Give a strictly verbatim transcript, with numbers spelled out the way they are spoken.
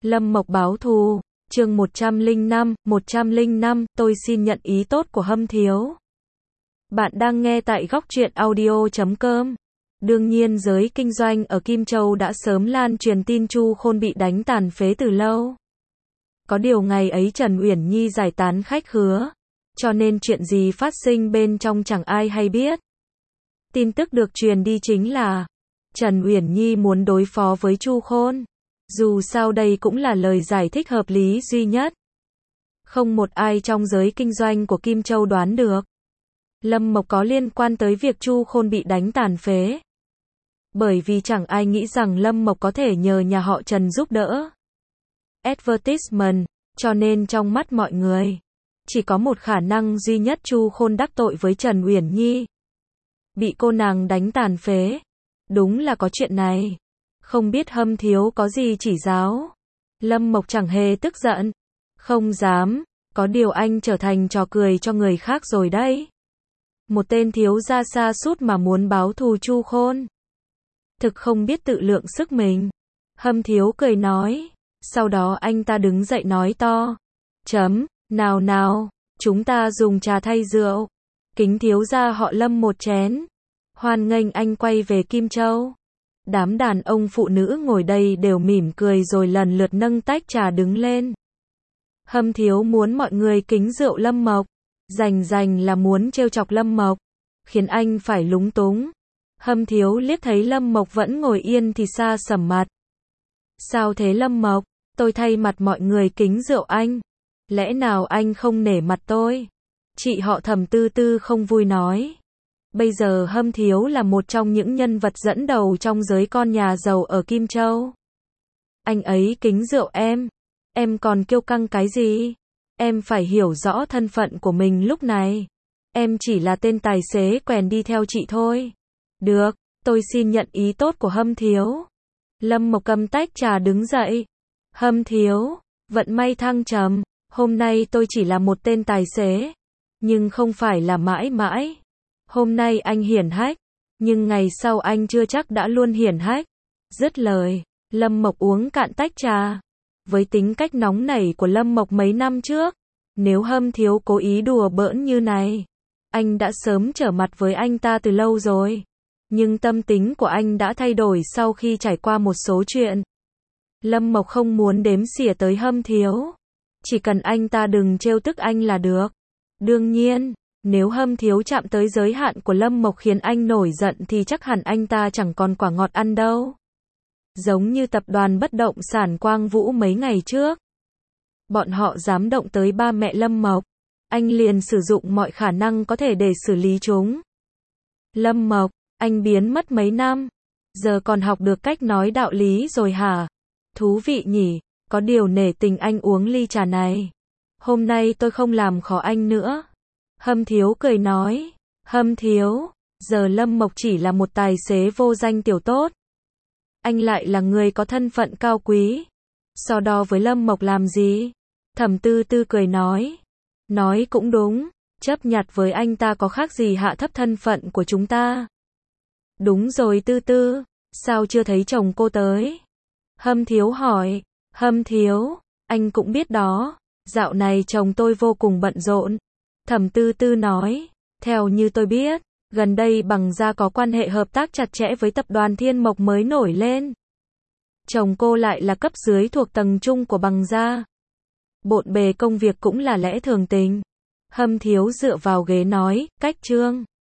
Lâm Mộc báo thù, chương một trăm lẻ năm, một trăm lẻ năm, tôi xin nhận ý tốt của Hâm Thiếu. Bạn đang nghe tại góc truyện audio chấm com. Đương nhiên giới kinh doanh ở Kim Châu đã sớm lan truyền tin Chu Khôn bị đánh tàn phế từ lâu. Có điều ngày ấy Trần Uyển Nhi giải tán khách khứa, cho nên chuyện gì phát sinh bên trong chẳng ai hay biết. Tin tức được truyền đi chính là Trần Uyển Nhi muốn đối phó với Chu Khôn. Dù sao đây cũng là lời giải thích hợp lý duy nhất. Không một ai trong giới kinh doanh của Kim Châu đoán được Lâm Mộc có liên quan tới việc Chu Khôn bị đánh tàn phế. Bởi vì chẳng ai nghĩ rằng Lâm Mộc có thể nhờ nhà họ Trần giúp đỡ advertisement, cho nên trong mắt mọi người, chỉ có một khả năng duy nhất Chu Khôn đắc tội với Trần Uyển Nhi. Bị cô nàng đánh tàn phế. Đúng là có chuyện này. Không biết Hâm Thiếu có gì chỉ giáo. Lâm Mộc chẳng hề tức giận. Không dám, có điều anh trở thành trò cười cho người khác rồi đấy. Một tên thiếu gia sa sút mà muốn báo thù Chu Khôn. Thực không biết tự lượng sức mình. Hâm Thiếu cười nói. Sau đó anh ta đứng dậy nói to. Chấm, nào nào, chúng ta dùng trà thay rượu. Kính thiếu gia họ Lâm một chén. Hoan nghênh anh quay về Kim Châu. Đám đàn ông phụ nữ ngồi đây đều mỉm cười rồi lần lượt nâng tách trà đứng lên. Hâm Thiếu muốn mọi người kính rượu Lâm Mộc. Rành rành là muốn trêu chọc Lâm Mộc, khiến anh phải lúng túng. Hâm Thiếu liếc thấy Lâm Mộc vẫn ngồi yên thì xa sầm mặt. Sao thế Lâm Mộc? Tôi thay mặt mọi người kính rượu anh. Lẽ nào anh không nể mặt tôi? Chị họ Thẩm Tư Tư không vui nói. Bây giờ Hâm Thiếu là một trong những nhân vật dẫn đầu trong giới con nhà giàu ở Kim Châu. Anh ấy kính rượu em. Em còn kiêu căng cái gì? Em phải hiểu rõ thân phận của mình lúc này. Em chỉ là tên tài xế quèn đi theo chị thôi. Được, tôi xin nhận ý tốt của Hâm Thiếu. Lâm Mộc cầm tách trà đứng dậy. Hâm Thiếu, vận may thăng trầm. Hôm nay tôi chỉ là một tên tài xế, nhưng không phải là mãi mãi. Hôm nay anh hiển hách, nhưng ngày sau anh chưa chắc đã luôn hiển hách. Dứt lời, Lâm Mộc uống cạn tách trà. Với tính cách nóng nảy của Lâm Mộc mấy năm trước, nếu Hâm Thiếu cố ý đùa bỡn như này, anh đã sớm trở mặt với anh ta từ lâu rồi. Nhưng tâm tính của anh đã thay đổi sau khi trải qua một số chuyện. Lâm Mộc không muốn đếm xỉa tới Hâm Thiếu. Chỉ cần anh ta đừng trêu tức anh là được. Đương nhiên, nếu Hâm Thiếu chạm tới giới hạn của Lâm Mộc khiến anh nổi giận thì chắc hẳn anh ta chẳng còn quả ngọt ăn đâu. Giống như tập đoàn bất động sản Quang Vũ mấy ngày trước. Bọn họ dám động tới ba mẹ Lâm Mộc. Anh liền sử dụng mọi khả năng có thể để xử lý chúng. Lâm Mộc, anh biến mất mấy năm. Giờ còn học được cách nói đạo lý rồi hả? Thú vị nhỉ, có điều nể tình anh uống ly trà này. Hôm nay tôi không làm khó anh nữa. Hâm Thiếu cười nói. Hâm Thiếu, giờ Lâm Mộc chỉ là một tài xế vô danh tiểu tốt. Anh lại là người có thân phận cao quý. So đo với Lâm Mộc làm gì? Thẩm Tư Tư cười nói. Nói cũng đúng, chấp nhặt với anh ta có khác gì hạ thấp thân phận của chúng ta. Đúng rồi Tư Tư, sao chưa thấy chồng cô tới? Hâm Thiếu hỏi. Hâm Thiếu, anh cũng biết đó, dạo này chồng tôi vô cùng bận rộn. Thẩm Tư Tư nói. Theo như tôi biết, gần đây Bằng Gia có quan hệ hợp tác chặt chẽ với tập đoàn Thiên Mộc mới nổi lên. Chồng cô lại là cấp dưới thuộc tầng trung của Bằng Gia. Bộn bề công việc cũng là lẽ thường tình. Hâm Thiếu dựa vào ghế nói. Cách Trương.